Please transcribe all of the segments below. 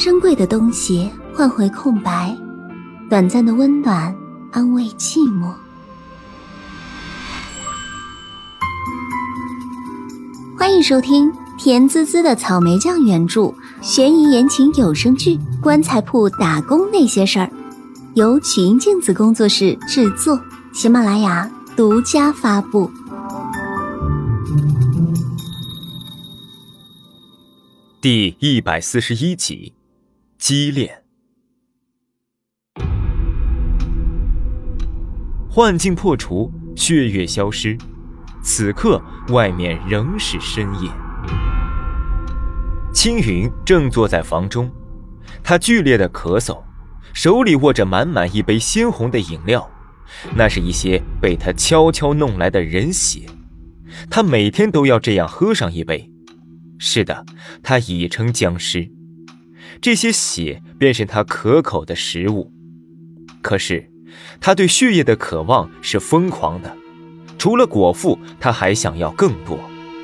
珍贵的东西换回空白，短暂的温暖安慰寂寞。欢迎收听甜滋滋的草莓酱原著悬疑言情有声剧《棺材铺打工那些事儿》，由曲音镜子工作室制作，喜马拉雅独家发布。 第141集，激恋。幻境破除，血月消失，此刻外面仍是深夜。青云正坐在房中，他剧烈的咳嗽，手里握着满满一杯鲜红的饮料，那是一些被他悄悄弄来的人血，他每天都要这样喝上一杯。是的，他已成僵尸，这些血便是他可口的食物。可是他对血液的渴望是疯狂的，除了果腹，他还想要更多。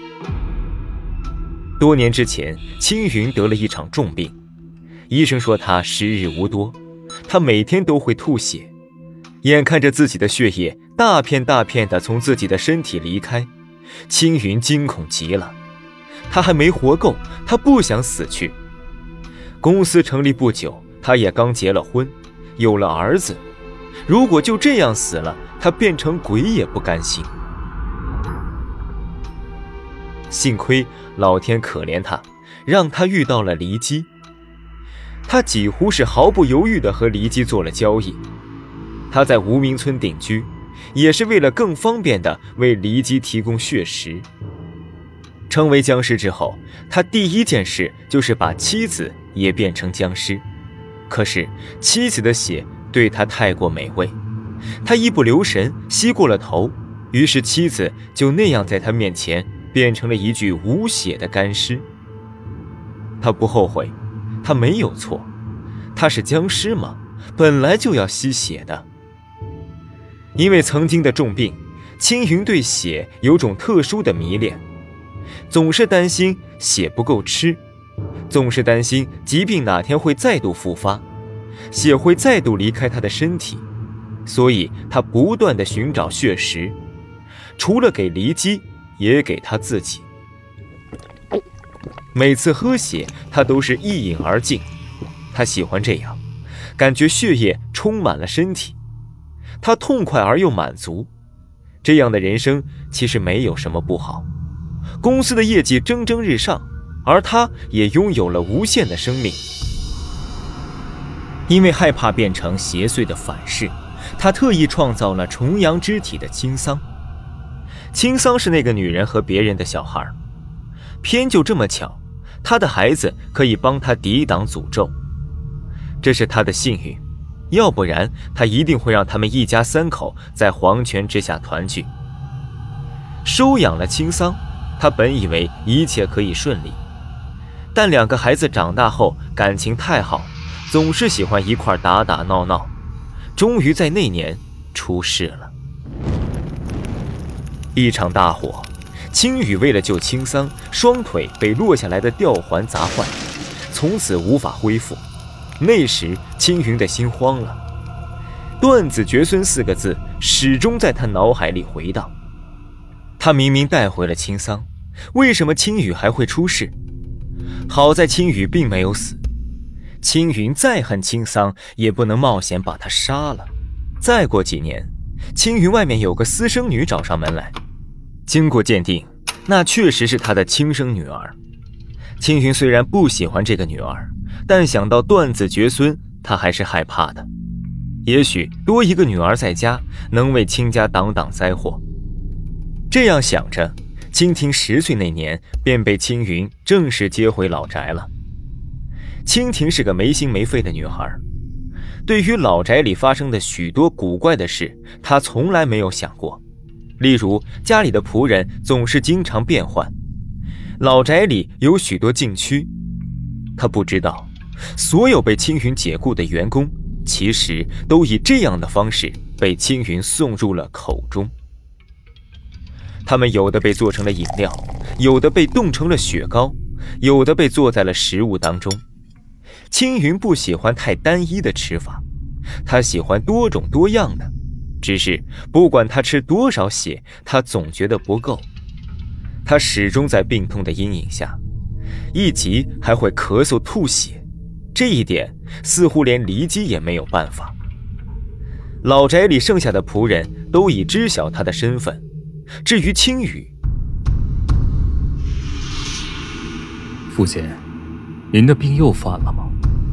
多年之前，青云得了一场重病，医生说他时日无多，他每天都会吐血，眼看着自己的血液大片大片地从自己的身体离开，青云惊恐极了。他还没活够，他不想死去。公司成立不久，他也刚结了婚，有了儿子，如果就这样死了，他变成鬼也不甘心。幸亏老天可怜他，让他遇到了黎姬。他几乎是毫不犹豫地和黎姬做了交易。他在无名村定居，也是为了更方便地为黎姬提供血食。成为僵尸之后，他第一件事就是把妻子也变成僵尸。可是妻子的血对他太过美味，他一不留神吸过了头，于是妻子就那样在他面前变成了一具无血的干尸。他不后悔，他没有错，他是僵尸嘛，本来就要吸血的。因为曾经的重病，青云对血有种特殊的迷恋，总是担心血不够吃，总是担心疾病哪天会再度复发，血会再度离开他的身体，所以他不断地寻找血食，除了给黎姬，也给他自己。每次喝血，他都是一饮而尽，他喜欢这样，感觉血液充满了身体，他痛快而又满足。这样的人生其实没有什么不好。公司的业绩蒸蒸日上，而他也拥有了无限的生命。因为害怕变成邪祟的反噬，他特意创造了重阳之体的青桑。青桑是那个女人和别人的小孩，偏就这么巧，他的孩子可以帮他抵挡诅咒，这是他的幸运，要不然他一定会让他们一家三口在黄泉之下团聚。收养了青桑，他本以为一切可以顺利，但两个孩子长大后感情太好，总是喜欢一块打打闹闹，终于在那年出事了。一场大火，青羽为了救青桑，双腿被落下来的吊环砸坏，从此无法恢复。那时青云的心慌了，断子绝孙4个字始终在他脑海里回荡。他明明带回了青桑，为什么青羽还会出事？好在青羽并没有死，青云再恨青桑也不能冒险把他杀了。再过几年，青云外面有个私生女找上门来，经过鉴定，那确实是他的亲生女儿。青云虽然不喜欢这个女儿，但想到断子绝孙，他还是害怕的。也许多一个女儿在家，能为亲家挡挡灾祸。这样想着，青婷10岁那年便被青云正式接回老宅了。青婷是个没心没肺的女孩，对于老宅里发生的许多古怪的事，她从来没有想过。例如家里的仆人总是经常变换，老宅里有许多禁区，她不知道所有被青云解雇的员工其实都以这样的方式被青云送入了口中。他们有的被做成了饮料，有的被冻成了雪糕，有的被做在了食物当中。 青云不喜欢太单一的吃法，他喜欢多种多样的，只是不管他吃多少血，他总觉得不够。他始终在病痛的阴影下，一急还会咳嗽吐血，这一点似乎连黎姬也没有办法。老宅里剩下的仆人都已知晓他的身份，至于青羽， 父亲，您的病又犯了吗？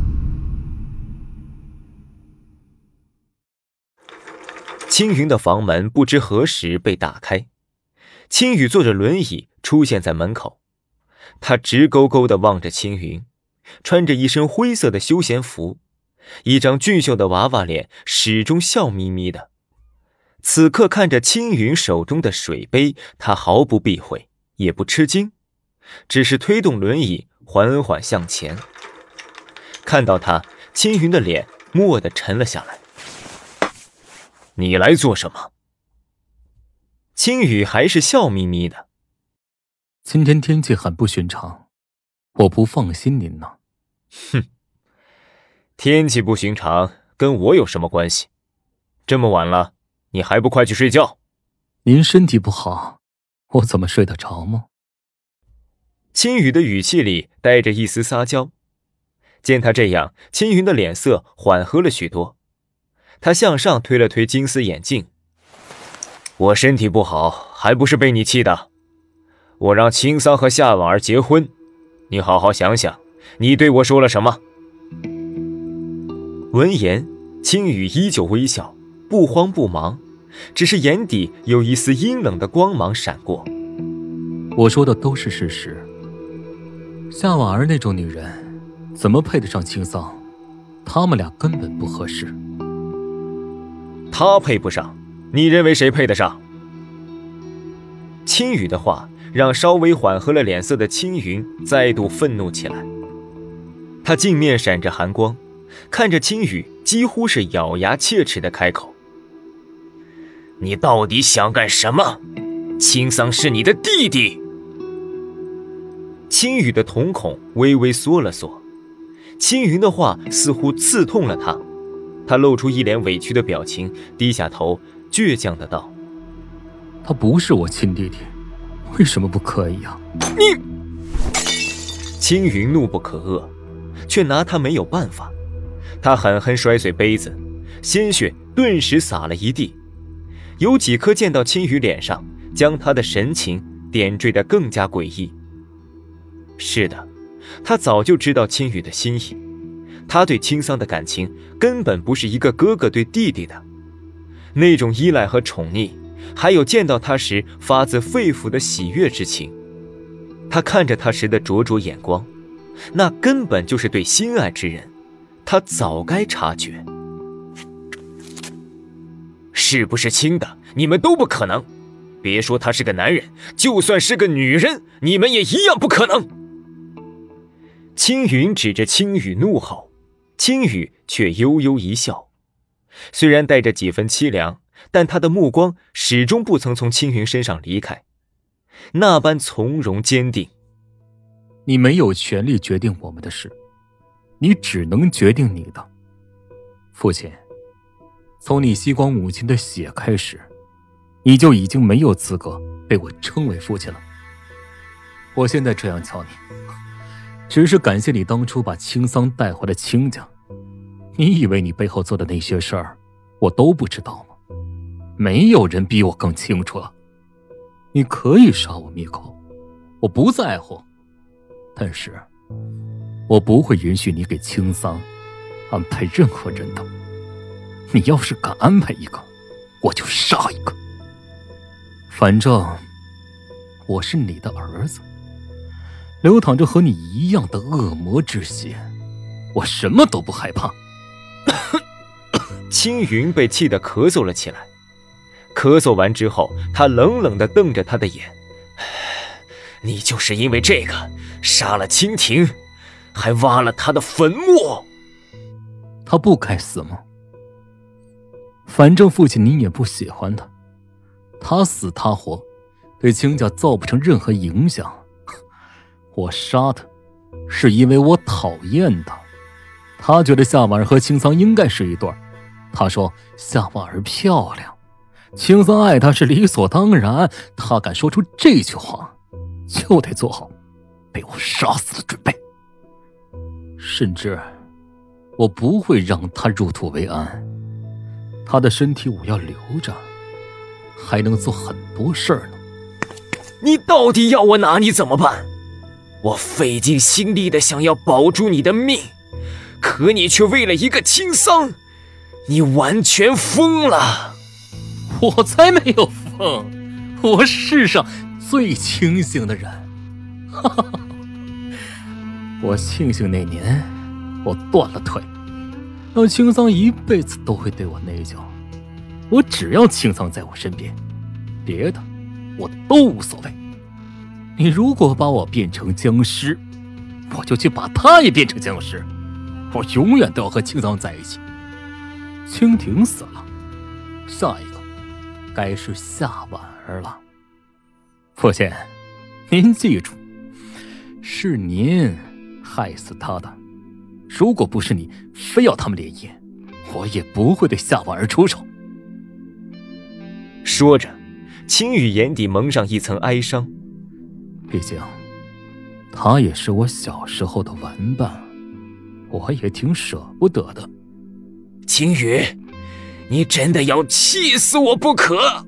青云的房门不知何时被打开，青羽坐着轮椅出现在门口，他直勾勾地望着青云，穿着一身灰色的休闲服，一张俊秀的娃娃脸，始终笑眯眯的。此刻看着青云手中的水杯，他毫不避讳，也不吃惊，只是推动轮椅缓缓向前。看到他，青云的脸蓦地沉了下来。你来做什么？青羽还是笑眯眯的。 今天天气很不寻常，我不放心您呢。 哼，天气不寻常跟我有什么关系？这么晚了，你还不快去睡觉？ 您身体不好，我怎么睡得着吗？ 青羽的语气里带着一丝撒娇。见他这样，青云的脸色缓和了许多。他向上推了推金丝眼镜。我身体不好，还不是被你气的。我让青桑和夏婉儿结婚，你好好想想，你对我说了什么？闻言，青羽依旧微笑，不慌不忙，只是眼底有一丝阴冷的光芒闪过。 我说的都是事实。夏婉儿那种女人，怎么配得上青桑？他们俩根本不合适。 他配不上，你认为谁配得上？青羽的话让稍微缓和了脸色的青云再度愤怒起来。他镜面闪着寒光，看着青羽，几乎是咬牙切齿地开口：你到底想干什么？青桑是你的弟弟。青羽的瞳孔微微缩了缩，青云的话似乎刺痛了他，他露出一脸委屈的表情，低下头，倔强的道： 他不是我亲弟弟，为什么不可以啊？ 你！青云怒不可遏，却拿他没有办法。他狠狠摔碎杯子，鲜血顿时洒了一地，有几颗溅到青羽脸上，将他的神情点缀得更加诡异。是的，他早就知道青羽的心意，他对青桑的感情根本不是一个哥哥对弟弟的，那种依赖和宠溺，还有见到他时发自肺腑的喜悦之情，他看着他时的灼灼眼光，那根本就是对心爱之人，他早该察觉。是不是亲的，你们都不可能。别说他是个男人，就算是个女人，你们也一样不可能。青云指着青羽怒吼，青羽却悠悠一笑，虽然带着几分凄凉，但他的目光始终不曾从青云身上离开，那般从容坚定。 你没有权利决定我们的事，你只能决定你的。父亲，从你吸光母亲的血开始，你就已经没有资格被我称为父亲了。我现在这样叫你，只是感谢你当初把青桑带回了青家。你以为你背后做的那些事儿，我都不知道吗？没有人比我更清楚了。你可以杀我灭口，我不在乎，但是我不会允许你给青桑安排任何人的。你要是敢安排一个，我就杀一个。反正我是你的儿子，流淌着和你一样的恶魔之血，我什么都不害怕。 青云被气得咳嗽了起来，咳嗽完之后，他冷冷地瞪着他的眼：你就是因为这个杀了蜻蜓，还挖了他的坟墓。 他不该死吗？反正父亲你也不喜欢他，他死他活，对青家造不成任何影响。我杀他，是因为我讨厌他， 他觉得夏婉儿和青桑应该是一对儿。他说夏婉儿漂亮，青桑爱她是理所当然。他敢说出这句话，就得做好被我杀死的准备。甚至我不会让他入土为安，他的身体我要留着，还能做很多事儿呢。 你到底要我拿你怎么办？我费尽心力的想要保住你的命，可你却为了一个青桑，你完全疯了。 我才没有疯，我世上最清醒的人。哈哈哈，我庆幸那年我断了腿，让青桑一辈子都会对我内疚。我只要青桑在我身边，别的我都无所谓。你如果把我变成僵尸，我就去把他也变成僵尸。我永远都要和青桑在一起。蜻蜓死了，下一个该是夏婉儿了。父亲，您记住，是您害死他的。如果不是你非要他们联姻，我也不会对夏婉儿出手。 说着，青羽眼底蒙上一层哀伤。 毕竟他也是我小时候的玩伴，我也挺舍不得的。 青羽，你真的要气死我不可！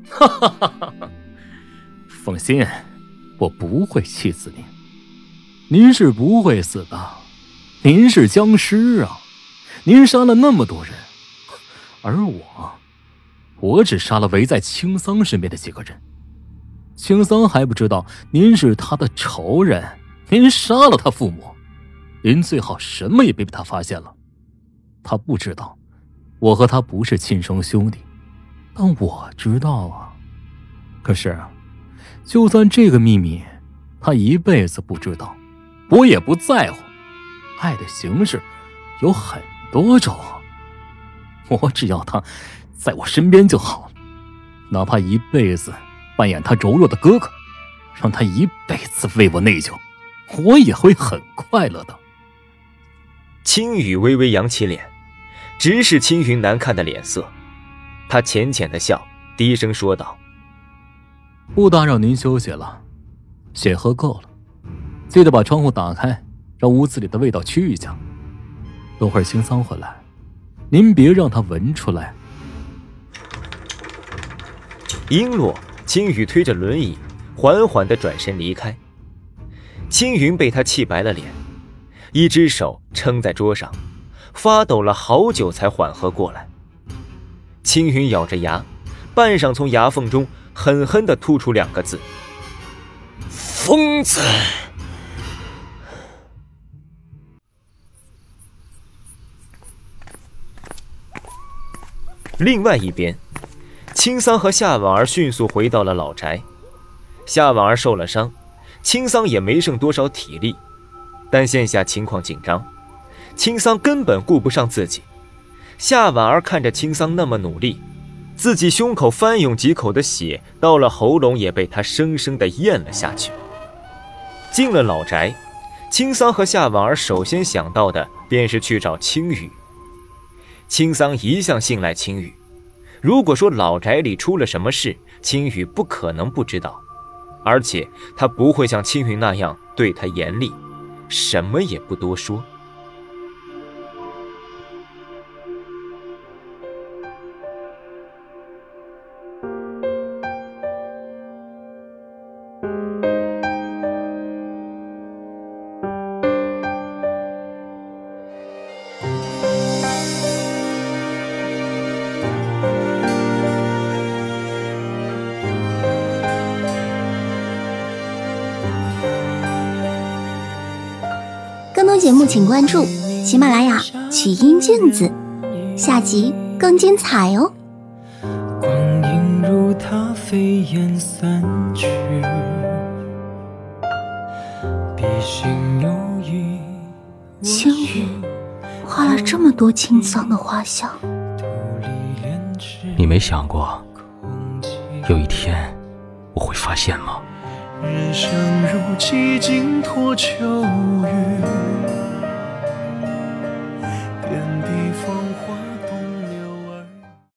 放心，我不会气死您。您是不会死的，您是僵尸啊！您杀了那么多人，而我只杀了围在青桑身边的几个人。青桑还不知道您是他的仇人，您杀了他父母，您最好什么也别被他发现了。他不知道我和他不是亲生兄弟，但我知道啊。可是就算这个秘密他一辈子不知道，我也不在乎。爱的形式有很多种，我只要他在我身边就好了，哪怕一辈子扮演他柔弱的哥哥，让他一辈子为我内疚，我也会很快乐的。 青羽微微扬起脸，直视青云难看的脸色。他浅浅的笑，低声说道： 不打扰您休息了，血喝够了，记得把窗户打开，让屋子里的味道去一下。等会儿青桑回来，您别让他闻出来。 璎珞，青羽推着轮椅缓缓地转身离开。青云被他气白了脸，一只手撑在桌上，发抖了好久才缓和过来。青云咬着牙，半晌从牙缝中狠狠地吐出2个字：疯子。另外一边，青桑和夏婉儿迅速回到了老宅。夏婉儿受了伤，青桑也没剩多少体力，但现下情况紧张，青桑根本顾不上自己。夏婉儿看着青桑那么努力，自己胸口翻涌几口的血到了喉咙也被他生生地咽了下去。进了老宅，青桑和夏婉儿首先想到的便是去找青羽。青桑一向信赖青羽，如果说老宅里出了什么事，青羽不可能不知道，而且他不会像青云那样对他严厉，什么也不多说。 更多节目请关注喜马拉雅曲音镜子，下集更精彩哦。 光阴如它飞烟散去，笔心有意。 青羽画了这么多青桑的画像， 你没想过有一天我会发现吗？ 人生如几经脱秋雨，